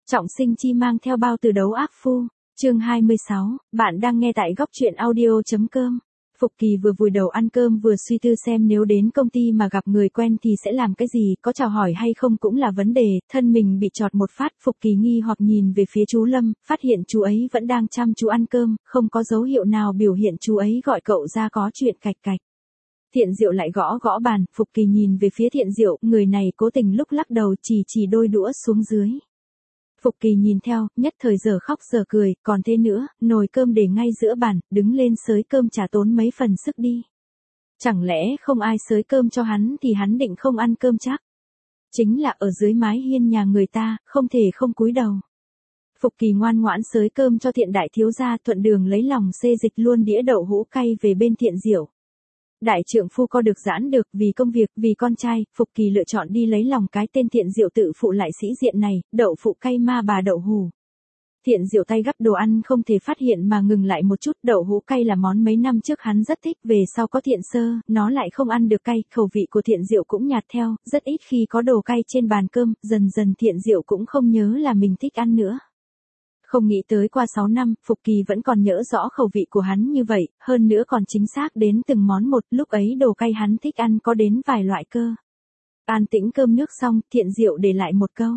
Trọng sinh chi mang theo bao từ đấu ác phu. Chương 26, bạn đang nghe tại góc truyện audio.com. Phục Kỳ vừa vùi đầu ăn cơm vừa suy tư xem nếu đến công ty mà gặp người quen thì sẽ làm cái gì, có chào hỏi hay không cũng là vấn đề, thân mình bị chọt một phát. Phục Kỳ nghi hoặc nhìn về phía chú Lâm, phát hiện chú ấy vẫn đang chăm chú ăn cơm, không có dấu hiệu nào biểu hiện chú ấy gọi cậu ra có chuyện cạch cạch. Thiện Diệu lại gõ gõ bàn, Phục Kỳ nhìn về phía Thiện Diệu, người này cố tình lúc lắc đầu chỉ đôi đũa xuống dưới. Phục Kỳ nhìn theo, nhất thời giờ khóc giờ cười, còn thế nữa, nồi cơm để ngay giữa bàn, đứng lên xới cơm chả tốn mấy phần sức đi. Chẳng lẽ không ai xới cơm cho hắn thì hắn định không ăn cơm chắc? Chính là ở dưới mái hiên nhà người ta, không thể không cúi đầu. Phục Kỳ ngoan ngoãn xới cơm cho Thiện đại thiếu gia, thuận đường lấy lòng xê dịch luôn đĩa đậu hũ cay về bên Thiện Diệu. Đại trượng phu co được giãn được, vì công việc, vì con trai, Phục Kỳ lựa chọn đi lấy lòng cái tên Thiện Diệu tự phụ lại sĩ diện này, đậu phụ cay ma bà đậu hù. Thiện Diệu tay gắp đồ ăn không thể phát hiện mà ngừng lại một chút, đậu hũ cay là món mấy năm trước hắn rất thích, về sau có Thiện Sơ, nó lại không ăn được cay, khẩu vị của Thiện Diệu cũng nhạt theo, rất ít khi có đồ cay trên bàn cơm, dần dần Thiện Diệu cũng không nhớ là mình thích ăn nữa. Không nghĩ tới qua 6 năm, Phục Kỳ vẫn còn nhớ rõ khẩu vị của hắn như vậy, hơn nữa còn chính xác đến từng món một, lúc ấy đồ cay hắn thích ăn có đến vài loại cơ. An tĩnh cơm nước xong, Thiện Diệu để lại một câu.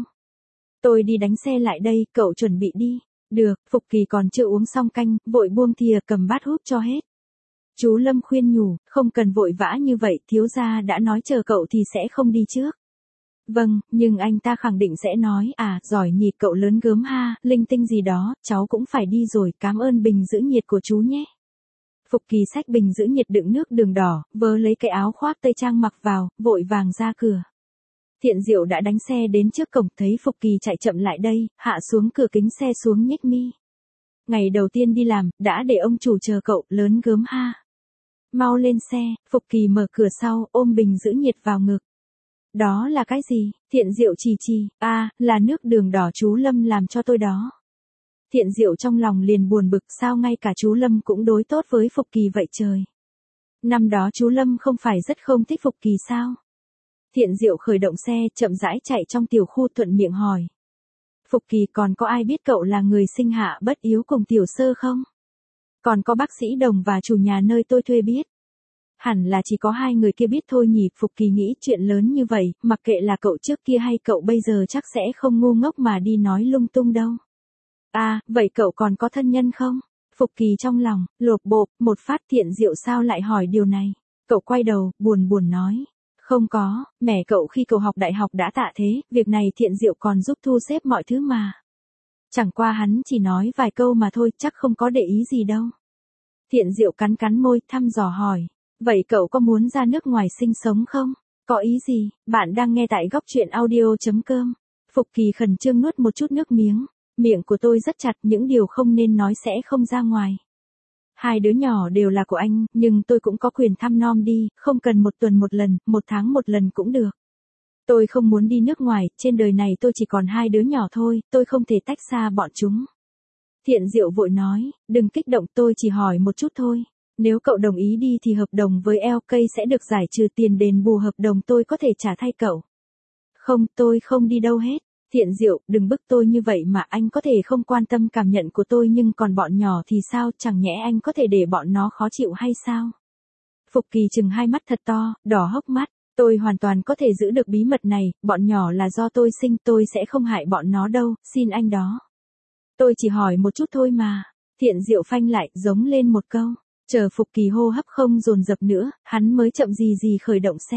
Tôi đi đánh xe lại đây, cậu chuẩn bị đi. Được, Phục Kỳ còn chưa uống xong canh, vội buông thìa cầm bát húp cho hết. Chú Lâm khuyên nhủ, không cần vội vã như vậy, thiếu gia đã nói chờ cậu thì sẽ không đi trước. Vâng, nhưng anh ta khẳng định sẽ nói, giỏi nhỉ cậu lớn gớm ha, linh tinh gì đó, cháu cũng phải đi rồi, cảm ơn bình giữ nhiệt của chú nhé. Phục Kỳ xách bình giữ nhiệt đựng nước đường đỏ, vớ lấy cái áo khoác tây trang mặc vào, vội vàng ra cửa. Thiện Diệu đã đánh xe đến trước cổng, thấy Phục Kỳ chạy chậm lại đây, hạ xuống cửa kính xe xuống nhếch mi. Ngày đầu tiên đi làm, đã để ông chủ chờ cậu, lớn gớm ha. Mau lên xe, Phục Kỳ mở cửa sau, ôm bình giữ nhiệt vào ngực. Đó là cái gì? Thiện Diệu chỉ, là nước đường đỏ chú Lâm làm cho tôi đó. Thiện Diệu trong lòng liền buồn bực, sao ngay cả chú Lâm cũng đối tốt với Phục Kỳ vậy trời. Năm đó chú Lâm không phải rất không thích Phục Kỳ sao? Thiện Diệu khởi động xe, chậm rãi chạy trong tiểu khu, thuận miệng hỏi. Phục Kỳ, còn có ai biết cậu là người sinh hạ bất yếu cùng Tiểu Sơ không? Còn có bác sĩ Đồng và chủ nhà nơi tôi thuê biết. Hẳn là chỉ có hai người kia biết thôi nhỉ. Phục Kỳ nghĩ chuyện lớn như vậy, mặc kệ là cậu trước kia hay cậu bây giờ chắc sẽ không ngu ngốc mà đi nói lung tung đâu. Vậy cậu còn có thân nhân không? Phục Kỳ trong lòng, lột bộp, một phát. Thiện Diệu sao lại hỏi điều này? Cậu quay đầu, buồn nói. Không có, mẹ cậu khi cậu học đại học đã tạ thế, việc này Thiện Diệu còn giúp thu xếp mọi thứ mà. Chẳng qua hắn chỉ nói vài câu mà thôi, chắc không có để ý gì đâu. Thiện Diệu cắn môi, thăm dò hỏi. Vậy cậu có muốn ra nước ngoài sinh sống không? Có ý gì? Bạn đang nghe tại góc truyện audio.com. Phục Kỳ khẩn trương nuốt một chút nước miếng. Miệng của tôi rất chặt, những điều không nên nói sẽ không ra ngoài. Hai đứa nhỏ đều là của anh, nhưng tôi cũng có quyền thăm nom đi, không cần một tuần một lần, một tháng một lần cũng được. Tôi không muốn đi nước ngoài, trên đời này tôi chỉ còn hai đứa nhỏ thôi, tôi không thể tách xa bọn chúng. Thiện Diệu vội nói, đừng kích động, tôi chỉ hỏi một chút thôi. Nếu cậu đồng ý đi thì hợp đồng với LK sẽ được giải trừ, tiền đền bù hợp đồng tôi có thể trả thay cậu. Không, tôi không đi đâu hết. Thiện Diệu, đừng bức tôi như vậy mà, anh có thể không quan tâm cảm nhận của tôi nhưng còn bọn nhỏ thì sao, chẳng nhẽ anh có thể để bọn nó khó chịu hay sao? Phục Kỳ trừng hai mắt thật to, đỏ hốc mắt, tôi hoàn toàn có thể giữ được bí mật này, bọn nhỏ là do tôi sinh, tôi sẽ không hại bọn nó đâu, xin anh đó. Tôi chỉ hỏi một chút thôi mà. Thiện Diệu phanh lại, giống lên một câu. Chờ Phục Kỳ hô hấp không dồn dập nữa, hắn mới chậm gì khởi động xe.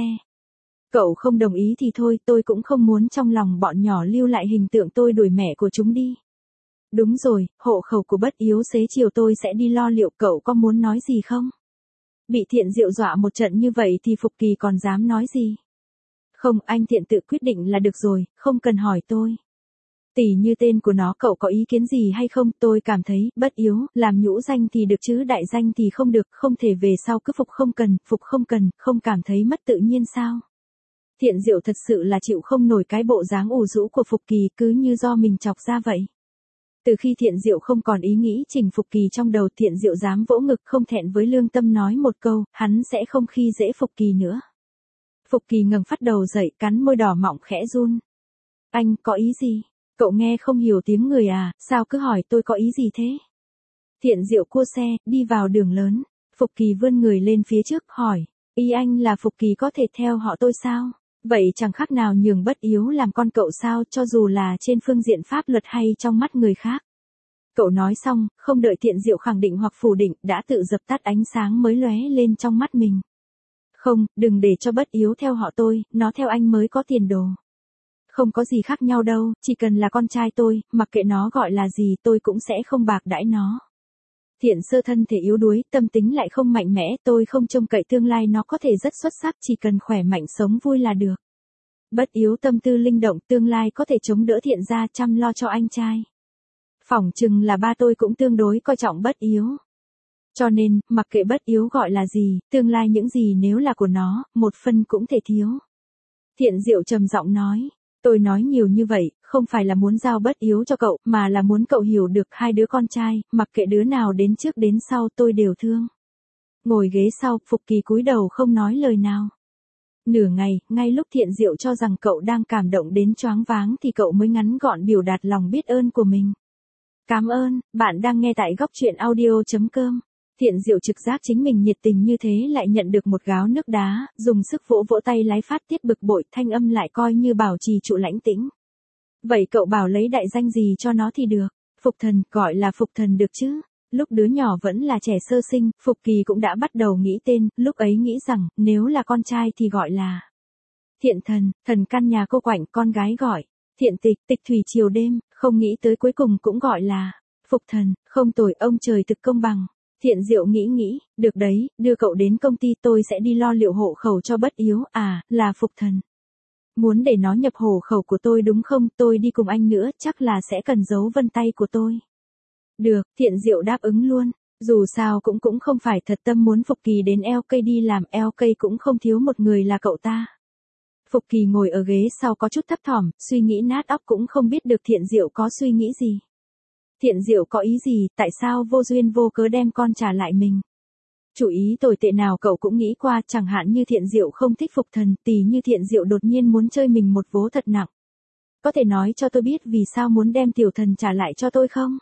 Cậu không đồng ý thì thôi, tôi cũng không muốn trong lòng bọn nhỏ lưu lại hình tượng tôi đuổi mẹ của chúng đi. Đúng rồi, hộ khẩu của bất yếu xế chiều tôi sẽ đi lo liệu, cậu có muốn nói gì không? Bị Thiện Diệu dọa một trận như vậy thì Phục Kỳ còn dám nói gì? Không, anh Thiện tự quyết định là được rồi, không cần hỏi tôi. Tỉ như tên của nó cậu có ý kiến gì hay không? Tôi cảm thấy, bất yếu, làm nhũ danh thì được chứ đại danh thì không được, không thể về sau cứ phục không cần, không cảm thấy mất tự nhiên sao? Thiện Diệu thật sự là chịu không nổi cái bộ dáng ủ rũ của Phục Kỳ, cứ như do mình chọc ra vậy. Từ khi Thiện Diệu không còn ý nghĩ chỉnh Phục Kỳ trong đầu, Thiện Diệu dám vỗ ngực không thẹn với lương tâm nói một câu, hắn sẽ không khi dễ Phục Kỳ nữa. Phục Kỳ ngẩng phát đầu dậy, cắn môi đỏ mọng khẽ run. Anh có ý gì? Cậu nghe không hiểu tiếng người à, sao cứ hỏi tôi có ý gì thế? Thiện Diệu cua xe, đi vào đường lớn. Phục Kỳ vươn người lên phía trước hỏi. Ý anh là Phục Kỳ có thể theo họ tôi sao? Vậy chẳng khác nào nhường Bất Yếu làm con cậu sao, cho dù là trên phương diện pháp luật hay trong mắt người khác. Cậu nói xong, không đợi Thiện Diệu khẳng định hoặc phủ định, đã tự dập tắt ánh sáng mới lóe lên trong mắt mình. Không, đừng để cho Bất Yếu theo họ tôi, nó theo anh mới có tiền đồ. Không có gì khác nhau đâu, chỉ cần là con trai tôi, mặc kệ nó gọi là gì tôi cũng sẽ không bạc đãi nó. Thiện Sơ thân thể yếu đuối, tâm tính lại không mạnh mẽ, tôi không trông cậy tương lai nó có thể rất xuất sắc, chỉ cần khỏe mạnh sống vui là được. Bất Yếu tâm tư linh động, tương lai có thể chống đỡ Thiện gia chăm lo cho anh trai. Phỏng chừng là ba tôi cũng tương đối coi trọng Bất Yếu. Cho nên, mặc kệ Bất Yếu gọi là gì, tương lai những gì nếu là của nó, một phân cũng thể thiếu. Thiện Diệu trầm giọng nói. Tôi nói nhiều như vậy, không phải là muốn giao Bất Yếu cho cậu, mà là muốn cậu hiểu được hai đứa con trai, mặc kệ đứa nào đến trước đến sau tôi đều thương. Ngồi ghế sau, Phục Kỳ cúi đầu không nói lời nào. Nửa ngày, ngay lúc Thiện Diệu cho rằng cậu đang cảm động đến choáng váng thì cậu mới ngắn gọn biểu đạt lòng biết ơn của mình. Cảm ơn, bạn đang nghe tại góc truyện audio.com. Thiện Diệu trực giác chính mình nhiệt tình như thế lại nhận được một gáo nước đá, dùng sức vỗ vỗ tay lái phát tiết bực bội, thanh âm lại coi như bảo trì trụ lãnh tĩnh. Vậy cậu bảo lấy đại danh gì cho nó thì được? Phục Thần, gọi là Phục Thần được chứ? Lúc đứa nhỏ vẫn là trẻ sơ sinh, Phục Kỳ cũng đã bắt đầu nghĩ tên, lúc ấy nghĩ rằng, nếu là con trai thì gọi là Thiện Thần, thần căn nhà cô quạnh, con gái gọi Thiện Tịch, tịch thủy chiều đêm, không nghĩ tới cuối cùng cũng gọi là Phục Thần, không tồi, ông trời thực công bằng. Thiện Diệu nghĩ, được đấy, đưa cậu đến công ty tôi sẽ đi lo liệu hộ khẩu cho Bất Yếu, à, là Phục Thần. Muốn để nó nhập hộ khẩu của tôi đúng không, tôi đi cùng anh nữa, chắc là sẽ cần dấu vân tay của tôi. Được, Thiện Diệu đáp ứng luôn, dù sao cũng không phải thật tâm muốn Phục Kỳ đến LK đi làm, LK cũng không thiếu một người là cậu ta. Phục Kỳ ngồi ở ghế sau có chút thấp thỏm, suy nghĩ nát óc cũng không biết được Thiện Diệu có suy nghĩ gì. Thiện Diệu có ý gì, tại sao vô duyên vô cớ đem con trả lại mình? Chủ ý tồi tệ nào cậu cũng nghĩ qua, chẳng hạn như Thiện Diệu không thích Phục Thần, tỉ như Thiện Diệu đột nhiên muốn chơi mình một vố thật nặng. Có thể nói cho tôi biết vì sao muốn đem Tiểu Thần trả lại cho tôi không?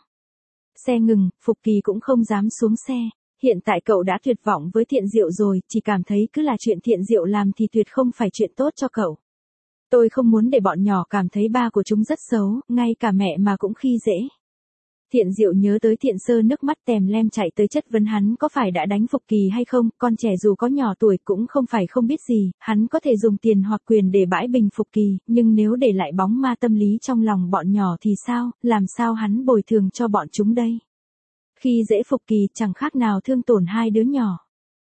Xe ngừng, Phục Kỳ cũng không dám xuống xe. Hiện tại cậu đã tuyệt vọng với Thiện Diệu rồi, chỉ cảm thấy cứ là chuyện Thiện Diệu làm thì tuyệt không phải chuyện tốt cho cậu. Tôi không muốn để bọn nhỏ cảm thấy ba của chúng rất xấu, ngay cả mẹ mà cũng khi dễ. Thiện Diệu nhớ tới Thiện Sơ, nước mắt tèm lem chạy tới chất vấn hắn có phải đã đánh Phục Kỳ hay không, con trẻ dù có nhỏ tuổi cũng không phải không biết gì, hắn có thể dùng tiền hoặc quyền để bãi bình Phục Kỳ, nhưng nếu để lại bóng ma tâm lý trong lòng bọn nhỏ thì sao, làm sao hắn bồi thường cho bọn chúng đây? Khi dễ Phục Kỳ chẳng khác nào thương tổn hai đứa nhỏ.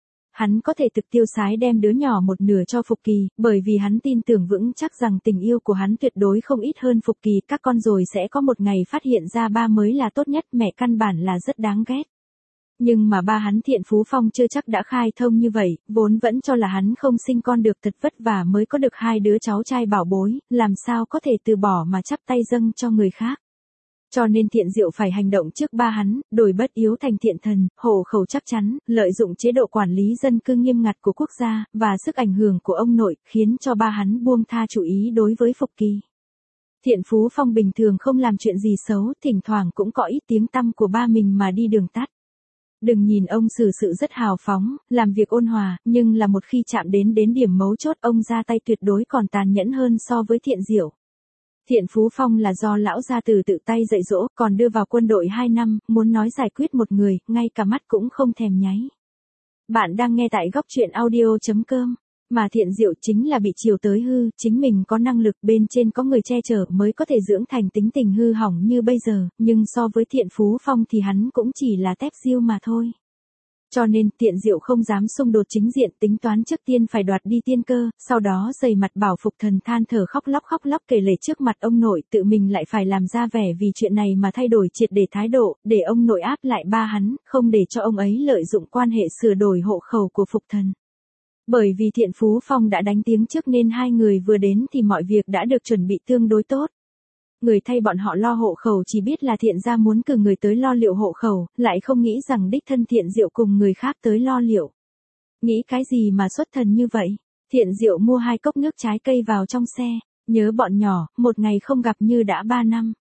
Hắn có thể thực tiêu sái đem đứa nhỏ một nửa cho Phục Kỳ, bởi vì hắn tin tưởng vững chắc rằng tình yêu của hắn tuyệt đối không ít hơn Phục Kỳ, các con rồi sẽ có một ngày phát hiện ra ba mới là tốt nhất, mẹ căn bản là rất đáng ghét. Nhưng mà ba hắn Thiện Phú Phong chưa chắc đã khai thông như vậy, vốn vẫn cho là hắn không sinh con được, thật vất vả mới có được hai đứa cháu trai bảo bối, làm sao có thể từ bỏ mà chắp tay dâng cho người khác. Cho nên Thiện Diệu phải hành động trước ba hắn, đổi Bất Yếu thành Thiện Thần, hộ khẩu chắc chắn, lợi dụng chế độ quản lý dân cư nghiêm ngặt của quốc gia, và sức ảnh hưởng của ông nội, khiến cho ba hắn buông tha chủ ý đối với Phục Kỳ. Thiện Phú Phong bình thường không làm chuyện gì xấu, thỉnh thoảng cũng có ít tiếng tăm của ba mình mà đi đường tắt. Đừng nhìn ông xử sự rất hào phóng, làm việc ôn hòa, nhưng là một khi chạm đến điểm mấu chốt ông ra tay tuyệt đối còn tàn nhẫn hơn so với Thiện Diệu. Thiện Phú Phong là do lão gia tử tự tay dạy dỗ, còn đưa vào quân đội 2 năm, muốn nói giải quyết một người, ngay cả mắt cũng không thèm nháy. Bạn đang nghe tại góc truyện audio.com. Mà Thiện Diệu chính là bị chiều tới hư, chính mình có năng lực, bên trên có người che chở mới có thể dưỡng thành tính tình hư hỏng như bây giờ, nhưng so với Thiện Phú Phong thì hắn cũng chỉ là tép diêu mà thôi. Cho nên Thiện Diệu không dám xung đột chính diện, tính toán trước tiên phải đoạt đi tiên cơ, sau đó dày mặt bảo Phục Thần than thở khóc lóc kể lể trước mặt ông nội, tự mình lại phải làm ra vẻ vì chuyện này mà thay đổi triệt để thái độ, để ông nội áp lại ba hắn, không để cho ông ấy lợi dụng quan hệ sửa đổi hộ khẩu của Phục Thần. Bởi vì Thiện Phú Phong đã đánh tiếng trước nên hai người vừa đến thì mọi việc đã được chuẩn bị tương đối tốt. Người thay bọn họ lo hộ khẩu chỉ biết là Thiện gia muốn cử người tới lo liệu hộ khẩu, lại không nghĩ rằng đích thân Thiện Diệu cùng người khác tới lo liệu. Nghĩ cái gì mà xuất thần như vậy? Thiện Diệu mua 2 cốc nước trái cây vào trong xe, nhớ bọn nhỏ, một ngày không gặp như đã 3 năm.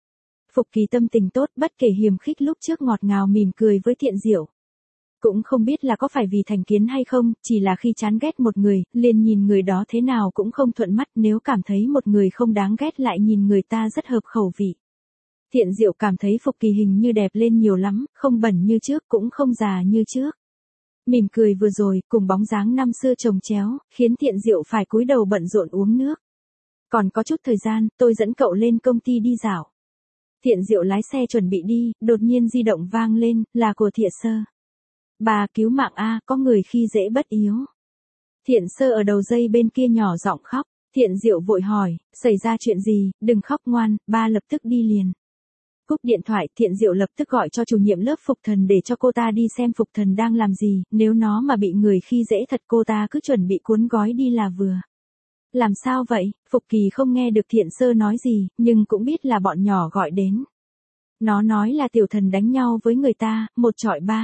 Phục Kỳ tâm tình tốt, bất kể hiềm khích lúc trước ngọt ngào mỉm cười với Thiện Diệu. Cũng không biết là có phải vì thành kiến hay không, chỉ là khi chán ghét một người, liền nhìn người đó thế nào cũng không thuận mắt, nếu cảm thấy một người không đáng ghét lại nhìn người ta rất hợp khẩu vị. Thiện Diệu cảm thấy Phục Kỳ hình như đẹp lên nhiều lắm, không bẩn như trước cũng không già như trước. Mỉm cười vừa rồi, cùng bóng dáng năm xưa chồng chéo, khiến Thiện Diệu phải cúi đầu bận rộn uống nước. Còn có chút thời gian, tôi dẫn cậu lên công ty đi dạo. Thiện Diệu lái xe chuẩn bị đi, đột nhiên di động vang lên, là của Thiện Sơ. Bà cứu mạng a, có người khi dễ bất yếu. Thiện Sơ ở đầu dây bên kia nhỏ giọng khóc. Thiện Diệu vội hỏi, xảy ra chuyện gì, đừng khóc ngoan, ba lập tức đi liền. Cúp điện thoại, Thiện Diệu lập tức gọi cho chủ nhiệm lớp Phục Thần để cho cô ta đi xem Phục Thần đang làm gì, nếu nó mà bị người khi dễ thật cô ta cứ chuẩn bị cuốn gói đi là vừa. Làm sao vậy? Phục Kỳ không nghe được Thiện Sơ nói gì, nhưng cũng biết là bọn nhỏ gọi đến. Nó nói là Tiểu Thần đánh nhau với người ta, 1-3.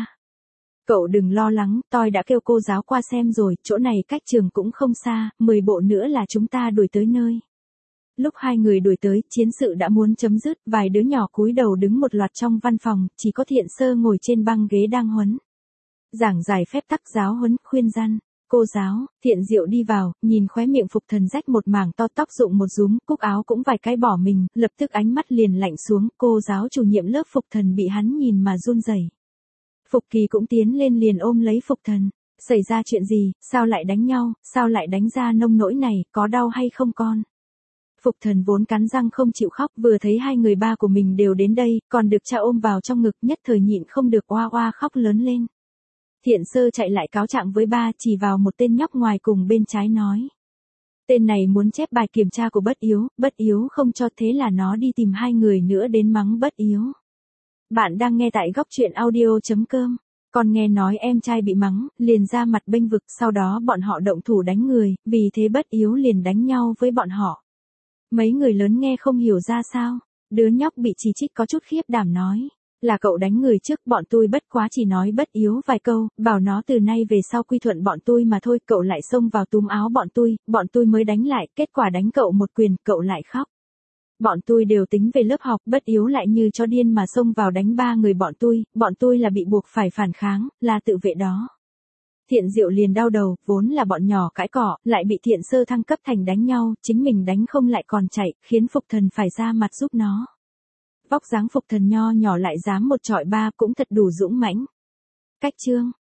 Cậu đừng lo lắng, tôi đã kêu cô giáo qua xem rồi, chỗ này cách trường cũng không xa, 10 bộ nữa là chúng ta đuổi tới nơi. Lúc hai người đuổi tới, chiến sự đã muốn chấm dứt, vài đứa nhỏ cúi đầu đứng một loạt trong văn phòng, chỉ có Thiện Sơ ngồi trên băng ghế đang huấn. Giảng giải phép tắc giáo huấn, khuyên răn. Cô giáo, Thiện Diệu đi vào, nhìn khóe miệng Phục Thần rách một mảng to, tóc rụng một rúm, cúc áo cũng vài cái bỏ mình, lập tức ánh mắt liền lạnh xuống, cô giáo chủ nhiệm lớp Phục Thần bị hắn nhìn mà run rẩy. Phục Kỳ cũng tiến lên liền ôm lấy Phục Thần. Xảy ra chuyện gì, sao lại đánh nhau, sao lại đánh ra nông nỗi này, có đau hay không con? Phục Thần vốn cắn răng không chịu khóc, vừa thấy hai người ba của mình đều đến đây, còn được cha ôm vào trong ngực, nhất thời nhịn không được oa oa khóc lớn lên. Thiện Sơ chạy lại cáo trạng với ba, chỉ vào một tên nhóc ngoài cùng bên trái nói. Tên này muốn chép bài kiểm tra của Bất Yếu không cho, thế là nó đi tìm hai người nữa đến mắng Bất Yếu. Bạn đang nghe tại góc truyện audio.com. Con nghe nói em trai bị mắng, liền ra mặt bênh vực, sau đó bọn họ động thủ đánh người, vì thế Bất Yếu liền đánh nhau với bọn họ. Mấy người lớn nghe không hiểu ra sao, đứa nhóc bị chỉ trích có chút khiếp đảm nói. Là cậu đánh người trước, bọn tôi bất quá chỉ nói Bất Yếu vài câu, bảo nó từ nay về sau quy thuận bọn tôi mà thôi, cậu lại xông vào túm áo bọn tôi mới đánh lại, kết quả đánh cậu một quyền, cậu lại khóc. Bọn tôi đều tính về lớp học, Bất Yếu lại như chó điên mà xông vào đánh ba người bọn tôi là bị buộc phải phản kháng, là tự vệ đó. Thiện Diệu liền đau đầu, vốn là bọn nhỏ cãi cọ, lại bị Thiện Sơ thăng cấp thành đánh nhau, chính mình đánh không lại còn chạy, khiến Phục Thần phải ra mặt giúp nó. Vóc dáng Phục Thần nho nhỏ lại dám 1-3 cũng thật đủ dũng mãnh. Cách chương